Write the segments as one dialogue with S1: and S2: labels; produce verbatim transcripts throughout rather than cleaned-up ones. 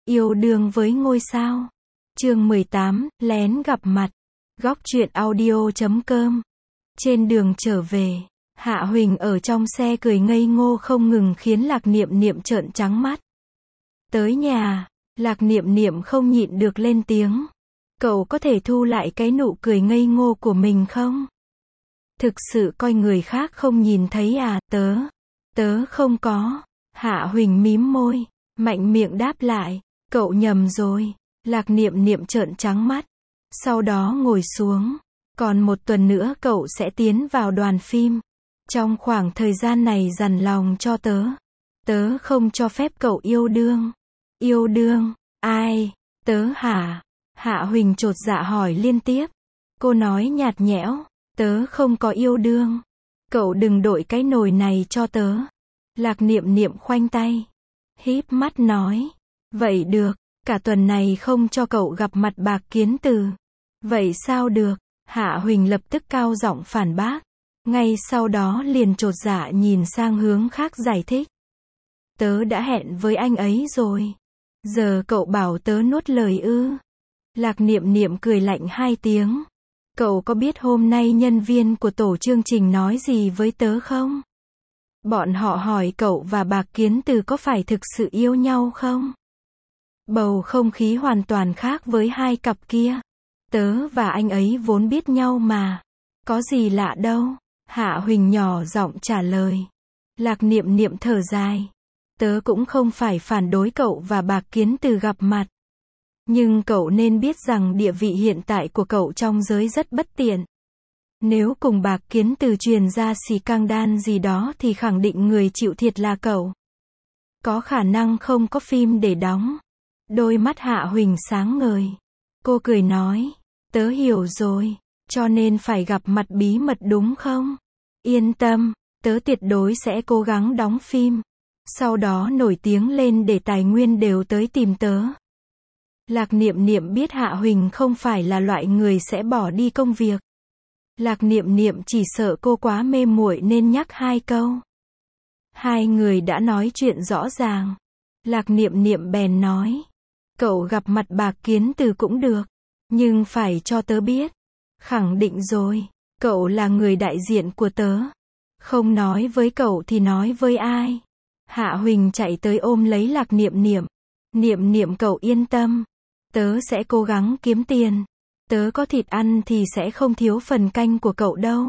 S1: Yêu đương với ngôi sao. Chương mười tám, lén gặp mặt. Góc truyện audio chấm com. Trên đường trở về, Hạ Huỳnh ở trong xe cười ngây ngô không ngừng khiến Lạc Niệm Niệm trợn trắng mắt. Tới nhà, Lạc Niệm Niệm không nhịn được lên tiếng. Cậu có thể thu lại cái nụ cười ngây ngô của mình không? Thực sự coi người khác không nhìn thấy à? Tớ, tớ không có. Hạ Huỳnh mím môi, mạnh miệng đáp lại. Cậu nhầm rồi. Lạc Niệm Niệm trợn trắng mắt. Sau đó ngồi xuống. Còn một tuần nữa cậu sẽ tiến vào đoàn phim. Trong khoảng thời gian này dằn lòng cho tớ. Tớ không cho phép cậu yêu đương. Yêu đương? Ai? Tớ hả? Hạ Huỳnh chột dạ hỏi liên tiếp. Cô nói nhạt nhẽo. Tớ không có yêu đương. Cậu đừng đội cái nồi này cho tớ. Lạc Niệm Niệm khoanh tay. Híp mắt nói. Vậy được. Cả tuần này không cho cậu gặp mặt Bạc Kiến Từ. Vậy sao được? Hạ Huỳnh lập tức cao giọng phản bác. Ngay sau đó liền chột dạ nhìn sang hướng khác giải thích. Tớ đã hẹn với anh ấy rồi. Giờ cậu bảo tớ nuốt lời ư? Lạc Niệm Niệm cười lạnh hai tiếng. Cậu có biết hôm nay nhân viên của tổ chương trình nói gì với tớ không? Bọn họ hỏi cậu và Bạc Kiến Từ có phải thực sự yêu nhau không? Bầu không khí hoàn toàn khác với hai cặp kia. Tớ và anh ấy vốn biết nhau mà. Có gì lạ đâu. Hạ Huỳnh nhỏ giọng trả lời. Lạc Niệm Niệm thở dài. Tớ cũng không phải phản đối cậu và Bạc Kiến Từ gặp mặt. Nhưng cậu nên biết rằng địa vị hiện tại của cậu trong giới rất bất tiện. Nếu cùng Bạc Kiến Từ truyền ra xì căng đan gì đó thì khẳng định người chịu thiệt là cậu. Có khả năng không có phim để đóng. Đôi mắt Hạ Huỳnh sáng ngời. Cô cười nói. Tớ hiểu rồi. Cho nên phải gặp mặt bí mật đúng không? Yên tâm. Tớ tuyệt đối sẽ cố gắng đóng phim. Sau đó nổi tiếng lên để tài nguyên đều tới tìm tớ. Lạc Niệm Niệm biết Hạ Huỳnh không phải là loại người sẽ bỏ đi công việc. Lạc Niệm Niệm chỉ sợ cô quá mê muội nên nhắc hai câu. Hai người đã nói chuyện rõ ràng. Lạc Niệm Niệm bèn nói. Cậu gặp mặt Bạc Kiến Từ cũng được. Nhưng phải cho tớ biết. Khẳng định rồi. Cậu là người đại diện của tớ. Không nói với cậu thì nói với ai? Hạ Huỳnh chạy tới ôm lấy Lạc Niệm Niệm. Niệm Niệm cậu yên tâm. Tớ sẽ cố gắng kiếm tiền. Tớ có thịt ăn thì sẽ không thiếu phần canh của cậu đâu.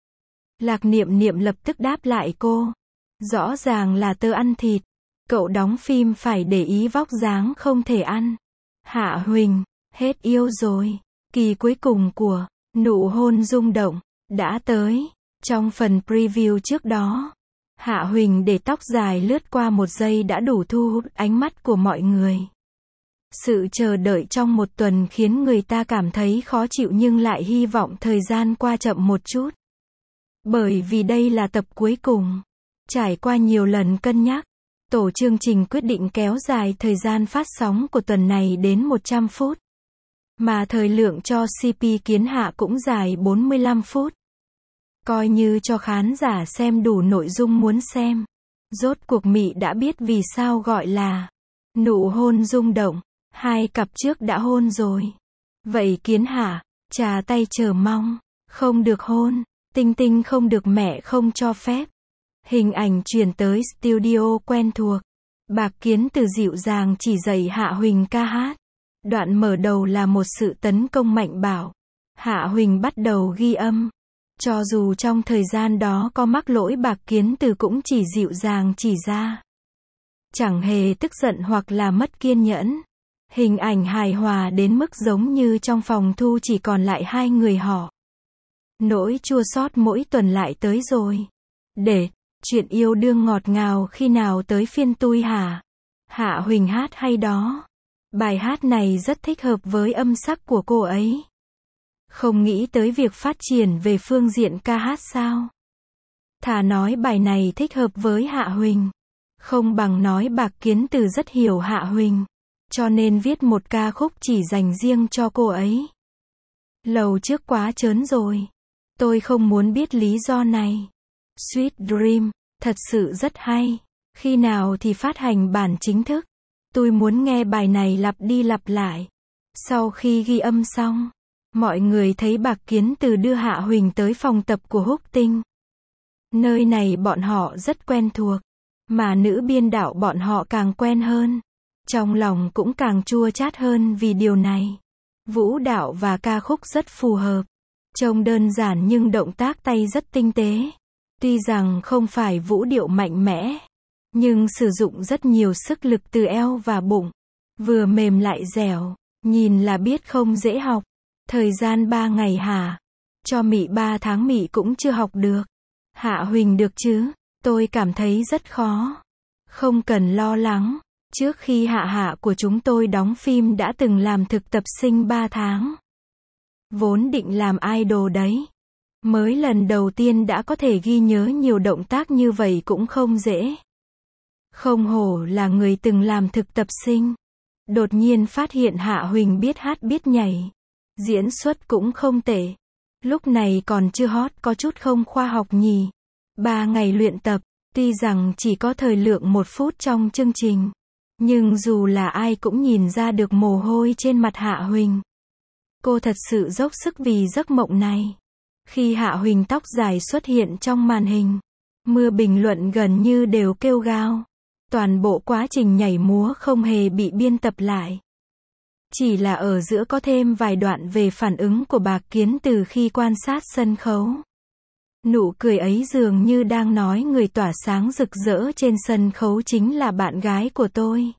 S1: Lạc Niệm Niệm lập tức đáp lại cô. Rõ ràng là tớ ăn thịt. Cậu đóng phim phải để ý vóc dáng không thể ăn. Hạ Huỳnh, hết yêu rồi. Kỳ cuối cùng của Nụ Hôn Rung Động đã tới. Trong phần preview trước đó, Hạ Huỳnh để tóc dài lướt qua một giây đã đủ thu hút ánh mắt của mọi người. Sự chờ đợi trong một tuần khiến người ta cảm thấy khó chịu nhưng lại hy vọng thời gian qua chậm một chút. Bởi vì đây là tập cuối cùng. Trải qua nhiều lần cân nhắc, tổ chương trình quyết định kéo dài thời gian phát sóng của tuần này đến một trăm phút. Mà thời lượng cho xê pê Kiến Hạ cũng dài bốn mươi lăm phút. Coi như cho khán giả xem đủ nội dung muốn xem. Rốt cuộc Mị đã biết vì sao gọi là Nụ Hôn Rung Động. Hai cặp trước đã hôn rồi. Vậy Kiến Hạ, trà tay chờ mong. Không được hôn. Tinh Tinh không được mẹ không cho phép. Hình ảnh truyền tới studio quen thuộc. Bạc Kiến Từ dịu dàng chỉ dạy Hạ Huỳnh ca hát. Đoạn mở đầu là một sự tấn công mạnh bạo. Hạ Huỳnh bắt đầu ghi âm. Cho dù trong thời gian đó có mắc lỗi Bạc Kiến Từ cũng chỉ dịu dàng chỉ ra. Chẳng hề tức giận hoặc là mất kiên nhẫn. Hình ảnh hài hòa đến mức giống như trong phòng thu chỉ còn lại hai người họ. Nỗi chua xót mỗi tuần lại tới rồi. Để, chuyện yêu đương ngọt ngào khi nào tới phiên tui hả? Hạ Huỳnh hát hay đó. Bài hát này rất thích hợp với âm sắc của cô ấy. Không nghĩ tới việc phát triển về phương diện ca hát sao? Thà nói bài này thích hợp với Hạ Huỳnh. Không bằng nói Bạc Kiến Từ rất hiểu Hạ Huỳnh. Cho nên viết một ca khúc chỉ dành riêng cho cô ấy. Lầu trước quá trớn rồi. Tôi không muốn biết lý do này. Sweet Dream, thật sự rất hay. Khi nào thì phát hành bản chính thức? Tôi muốn nghe bài này lặp đi lặp lại. Sau khi ghi âm xong, mọi người thấy Bạc Kiến Từ đưa Hạ Huỳnh tới phòng tập của Húc Tinh. Nơi này bọn họ rất quen thuộc, mà nữ biên đạo bọn họ càng quen hơn. Trong lòng cũng càng chua chát hơn vì điều này. Vũ đạo và ca khúc rất phù hợp. Trông đơn giản nhưng động tác tay rất tinh tế. Tuy rằng không phải vũ điệu mạnh mẽ, nhưng sử dụng rất nhiều sức lực từ eo và bụng. Vừa mềm lại dẻo, nhìn là biết không dễ học. Thời gian ba ngày hả? Cho Mị ba tháng Mị cũng chưa học được. Hạ Huỳnh được chứ? Tôi cảm thấy rất khó. Không cần lo lắng. Trước khi Hạ Hạ của chúng tôi đóng phim đã từng làm thực tập sinh ba tháng. Vốn định làm idol đấy. Mới lần đầu tiên đã có thể ghi nhớ nhiều động tác như vậy cũng không dễ. Không hổ là người từng làm thực tập sinh. Đột nhiên phát hiện Hạ Huỳnh biết hát biết nhảy. Diễn xuất cũng không tệ. Lúc này còn chưa hot, có chút không khoa học nhỉ. Ba ngày luyện tập, tuy rằng chỉ có thời lượng một phút trong chương trình. Nhưng dù là ai cũng nhìn ra được mồ hôi trên mặt Hạ Huỳnh. Cô thật sự dốc sức vì giấc mộng này. Khi Hạ Huỳnh tóc dài xuất hiện trong màn hình, mưa bình luận gần như đều kêu gào. Toàn bộ quá trình nhảy múa không hề bị biên tập lại. Chỉ là ở giữa có thêm vài đoạn về phản ứng của Bạc Kiến Từ khi quan sát sân khấu. Nụ cười ấy dường như đang nói người tỏa sáng rực rỡ trên sân khấu chính là bạn gái của tôi.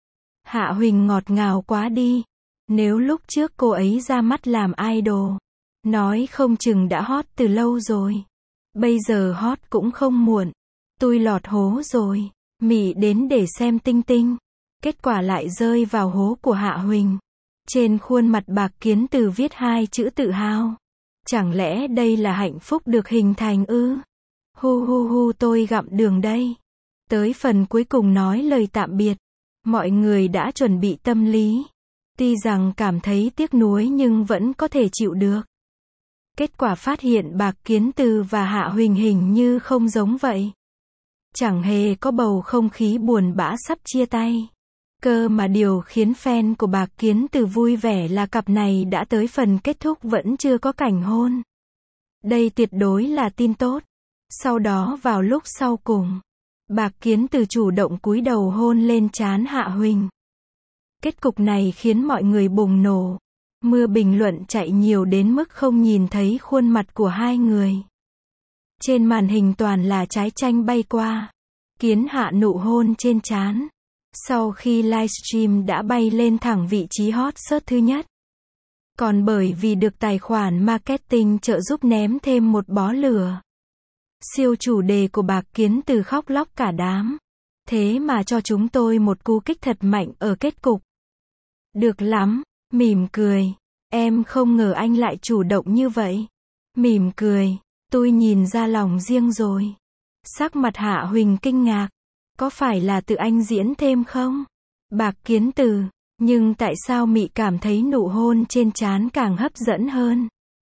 S1: Hạ Huỳnh ngọt ngào quá đi. Nếu lúc trước cô ấy ra mắt làm idol, nói không chừng đã hot từ lâu rồi. Bây giờ hot cũng không muộn. Tôi lọt hố rồi. Mị đến để xem Tinh Tinh. Kết quả lại rơi vào hố của Hạ Huỳnh. Trên khuôn mặt Bạc Kiến Từ viết hai chữ tự hào. Chẳng lẽ đây là hạnh phúc được hình thành ư? Hu hu hu, tôi gặm đường đây. Tới phần cuối cùng nói lời tạm biệt. Mọi người đã chuẩn bị tâm lý. Tuy rằng cảm thấy tiếc nuối nhưng vẫn có thể chịu được. Kết quả phát hiện Bạc Kiến Từ và Hạ Huỳnh hình như không giống vậy. Chẳng hề có bầu không khí buồn bã sắp chia tay. Cơ mà điều khiến fan của Bạc Kiến Từ vui vẻ là cặp này đã tới phần kết thúc vẫn chưa có cảnh hôn. Đây tuyệt đối là tin tốt. Sau đó vào lúc sau cùng, Bạc Kiến Từ chủ động cúi đầu hôn lên trán Hạ Huỳnh. Kết cục này khiến mọi người bùng nổ. Mưa bình luận chạy nhiều đến mức không nhìn thấy khuôn mặt của hai người. Trên màn hình toàn là trái chanh bay qua. Kiến Hạ nụ hôn trên trán. Sau khi livestream đã bay lên thẳng vị trí hot search thứ nhất. Còn bởi vì được tài khoản marketing trợ giúp ném thêm một bó lửa. Siêu chủ đề của Bạc Kiến Từ khóc lóc cả đám. Thế mà cho chúng tôi một cú kích thật mạnh ở kết cục. Được lắm, mỉm cười. Em không ngờ anh lại chủ động như vậy. Mỉm cười, tôi nhìn ra lòng riêng rồi. Sắc mặt Hạ Huỳnh kinh ngạc. Có phải là tự anh diễn thêm không? Bạc Kiến Từ, nhưng tại sao Mị cảm thấy nụ hôn trên trán càng hấp dẫn hơn?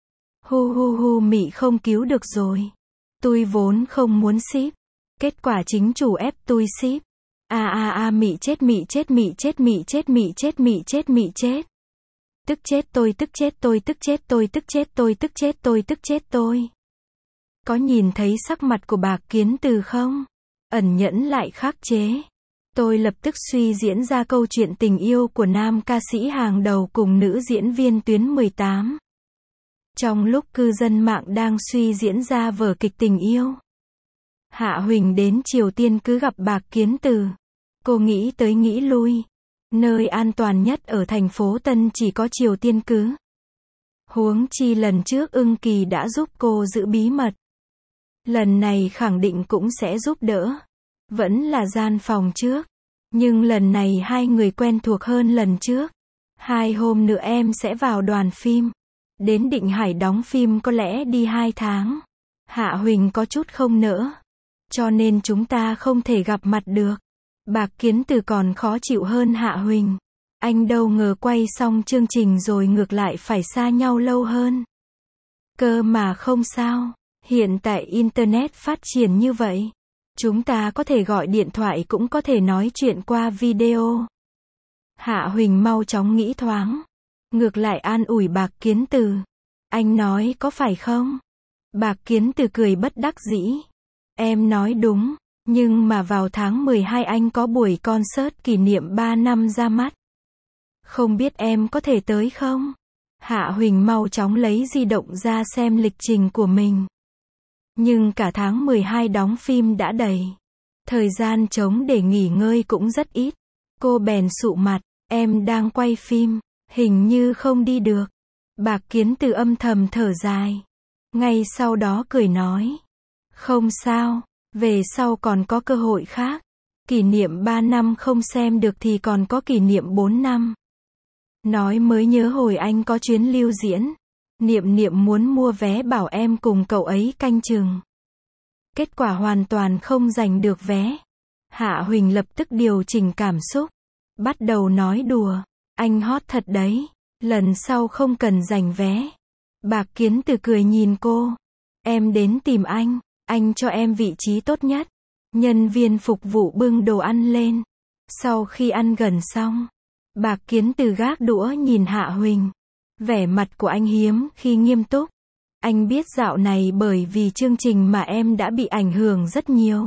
S1: Hu hu hu, Mị không cứu được rồi. Tôi vốn không muốn ship. Kết quả chính chủ ép tôi ship. A a a, Mị chết, Mị chết, Mị chết, Mị chết, Mị chết, Mị chết, Mị chết. Tức chết tôi, tức chết tôi, tức chết tôi, tức chết tôi, tức chết tôi, tức chết tôi. Có nhìn thấy sắc mặt của Bạc Kiến Từ không? Ẩn nhẫn lại khắc chế. Tôi lập tức suy diễn ra câu chuyện tình yêu của nam ca sĩ hàng đầu cùng nữ diễn viên Tuyến mười tám. Trong lúc cư dân mạng đang suy diễn ra vở kịch tình yêu, Hạ Huỳnh đến Triều Tiên cứ gặp Bạc Kiến Từ. Cô nghĩ tới nghĩ lui. Nơi an toàn nhất ở thành phố Tân chỉ có Triều Tiên cứ. Huống chi lần trước Ưng Kỳ đã giúp cô giữ bí mật. Lần này khẳng định cũng sẽ giúp đỡ. Vẫn là gian phòng trước. Nhưng lần này hai người quen thuộc hơn lần trước. Hai hôm nữa em sẽ vào đoàn phim. Đến Định Hải đóng phim có lẽ đi hai tháng. Hạ Huỳnh có chút không nỡ. Cho nên chúng ta không thể gặp mặt được. Bạc Kiến Từ còn khó chịu hơn Hạ Huỳnh. Anh đâu ngờ quay xong chương trình rồi ngược lại phải xa nhau lâu hơn. Cơ mà không sao. Hiện tại Internet phát triển như vậy. Chúng ta có thể gọi điện thoại cũng có thể nói chuyện qua video. Hạ Huỳnh mau chóng nghĩ thoáng. Ngược lại an ủi Bạc Kiến Từ. Anh nói có phải không? Bạc Kiến Từ cười bất đắc dĩ. Em nói đúng, nhưng mà vào tháng mười hai anh có buổi concert kỷ niệm ba năm ra mắt. Không biết em có thể tới không? Hạ Huỳnh mau chóng lấy di động ra xem lịch trình của mình. Nhưng cả tháng mười hai đóng phim đã đầy. Thời gian trống để nghỉ ngơi cũng rất ít. Cô bèn sụ mặt, em đang quay phim, hình như không đi được. Bạc Kiến Từ âm thầm thở dài. Ngay sau đó cười nói. Không sao, về sau còn có cơ hội khác. Kỷ niệm ba năm không xem được thì còn có kỷ niệm bốn năm. Nói mới nhớ hồi anh có chuyến lưu diễn. Niệm Niệm muốn mua vé bảo em cùng cậu ấy canh chừng. Kết quả hoàn toàn không giành được vé. Hạ Huỳnh lập tức điều chỉnh cảm xúc. Bắt đầu nói đùa. Anh hot thật đấy. Lần sau không cần giành vé. Bạc Kiến Từ cười nhìn cô. Em đến tìm anh. Anh cho em vị trí tốt nhất. Nhân viên phục vụ bưng đồ ăn lên. Sau khi ăn gần xong, Bạc Kiến Từ gác đũa nhìn Hạ Huỳnh. Vẻ mặt của anh hiếm khi nghiêm túc. Anh biết dạo này bởi vì chương trình mà em đã bị ảnh hưởng rất nhiều.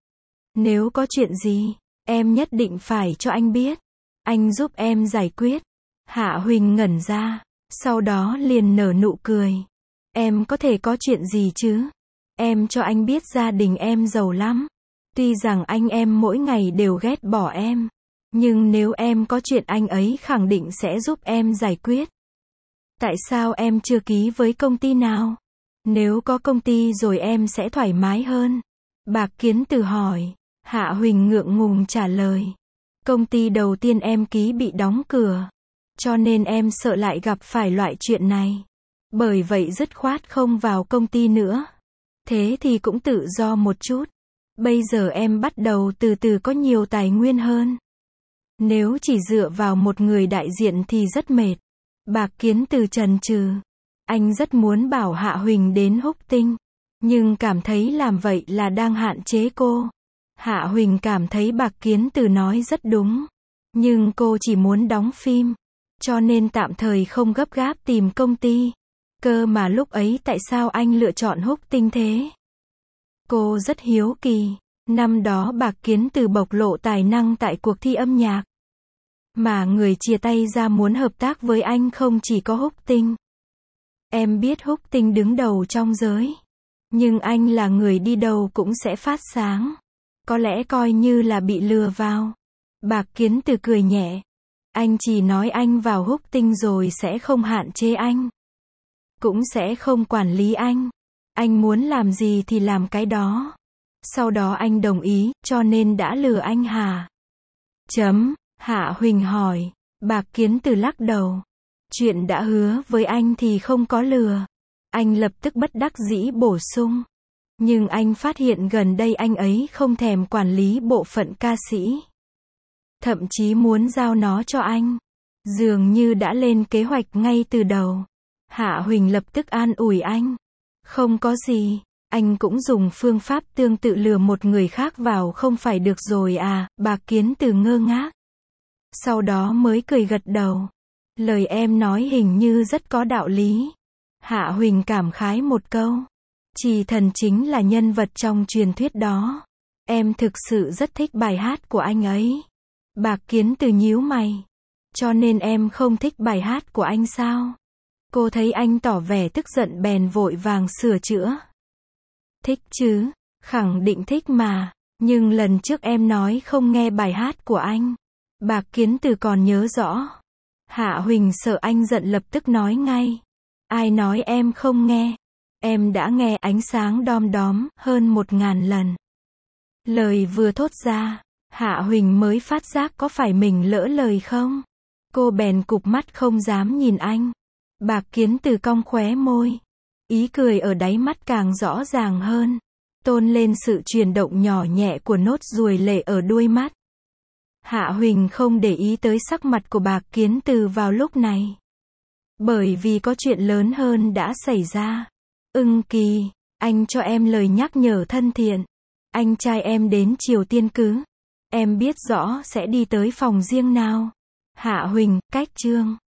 S1: Nếu có chuyện gì, em nhất định phải cho anh biết. Anh giúp em giải quyết. Hạ Huỳnh ngẩn ra, sau đó liền nở nụ cười. Em có thể có chuyện gì chứ? Em cho anh biết gia đình em giàu lắm. Tuy rằng anh em mỗi ngày đều ghét bỏ em. Nhưng nếu em có chuyện anh ấy khẳng định sẽ giúp em giải quyết. Tại sao em chưa ký với công ty nào? Nếu có công ty rồi em sẽ thoải mái hơn. Bạc Kiến Từ hỏi. Hạ Huỳnh ngượng ngùng trả lời. Công ty đầu tiên em ký bị đóng cửa. Cho nên em sợ lại gặp phải loại chuyện này. Bởi vậy dứt khoát không vào công ty nữa. Thế thì cũng tự do một chút. Bây giờ em bắt đầu từ từ có nhiều tài nguyên hơn. Nếu chỉ dựa vào một người đại diện thì rất mệt. Bạc Kiến Từ chần chừ. Anh rất muốn bảo Hạ Huỳnh đến húc tinh. Nhưng cảm thấy làm vậy là đang hạn chế cô. Hạ Huỳnh cảm thấy Bạc Kiến Từ nói rất đúng. Nhưng cô chỉ muốn đóng phim. Cho nên tạm thời không gấp gáp tìm công ty. Cơ mà lúc ấy tại sao anh lựa chọn húc tinh thế? Cô rất hiếu kỳ. Năm đó Bạc Kiến Từ bộc lộ tài năng tại cuộc thi âm nhạc. Mà người chia tay ra muốn hợp tác với anh không chỉ có húc tinh. Em biết húc tinh đứng đầu trong giới. Nhưng anh là người đi đầu cũng sẽ phát sáng. Có lẽ coi như là bị lừa vào. Bạc Kiến Từ cười nhẹ. Anh chỉ nói anh vào húc tinh rồi sẽ không hạn chế anh. Cũng sẽ không quản lý anh. Anh muốn làm gì thì làm cái đó. Sau đó anh đồng ý, cho nên đã lừa anh hả? Chấm. Hạ Huỳnh hỏi. Bạc Kiến Từ lắc đầu. Chuyện đã hứa với anh thì không có lừa. Anh lập tức bất đắc dĩ bổ sung. Nhưng anh phát hiện gần đây anh ấy không thèm quản lý bộ phận ca sĩ. Thậm chí muốn giao nó cho anh. Dường như đã lên kế hoạch ngay từ đầu. Hạ Huỳnh lập tức an ủi anh. Không có gì. Anh cũng dùng phương pháp tương tự lừa một người khác vào không phải được rồi à? Bạc Kiến Từ ngơ ngác. Sau đó mới cười gật đầu. Lời em nói hình như rất có đạo lý. Hạ Huỳnh cảm khái một câu. Trì Thần chính là nhân vật trong truyền thuyết đó. Em thực sự rất thích bài hát của anh ấy. Bạc Kiến Từ nhíu mày. Cho nên em không thích bài hát của anh sao? Cô thấy anh tỏ vẻ tức giận bèn vội vàng sửa chữa. Thích chứ, khẳng định thích mà. Nhưng lần trước em nói không nghe bài hát của anh. Bạc Kiến Từ còn nhớ rõ. Hạ Huỳnh sợ anh giận lập tức nói ngay. Ai nói em không nghe? Em đã nghe Ánh Sáng Đom Đóm hơn một ngàn lần. Lời vừa thốt ra, Hạ Huỳnh mới phát giác có phải mình lỡ lời không? Cô bèn cụp mắt không dám nhìn anh. Bạc Kiến Từ cong khóe môi. Ý cười ở đáy mắt càng rõ ràng hơn. Tôn lên sự chuyển động nhỏ nhẹ của nốt ruồi lệ ở đuôi mắt. Hạ Huỳnh không để ý tới sắc mặt của Bạc Kiến Từ vào lúc này. Bởi vì có chuyện lớn hơn đã xảy ra. Ưng Kỳ, anh cho em lời nhắc nhở thân thiện. Anh trai em đến Triều Tiên cứ. Em biết rõ sẽ đi tới phòng riêng nào. Hạ Huỳnh, cách chương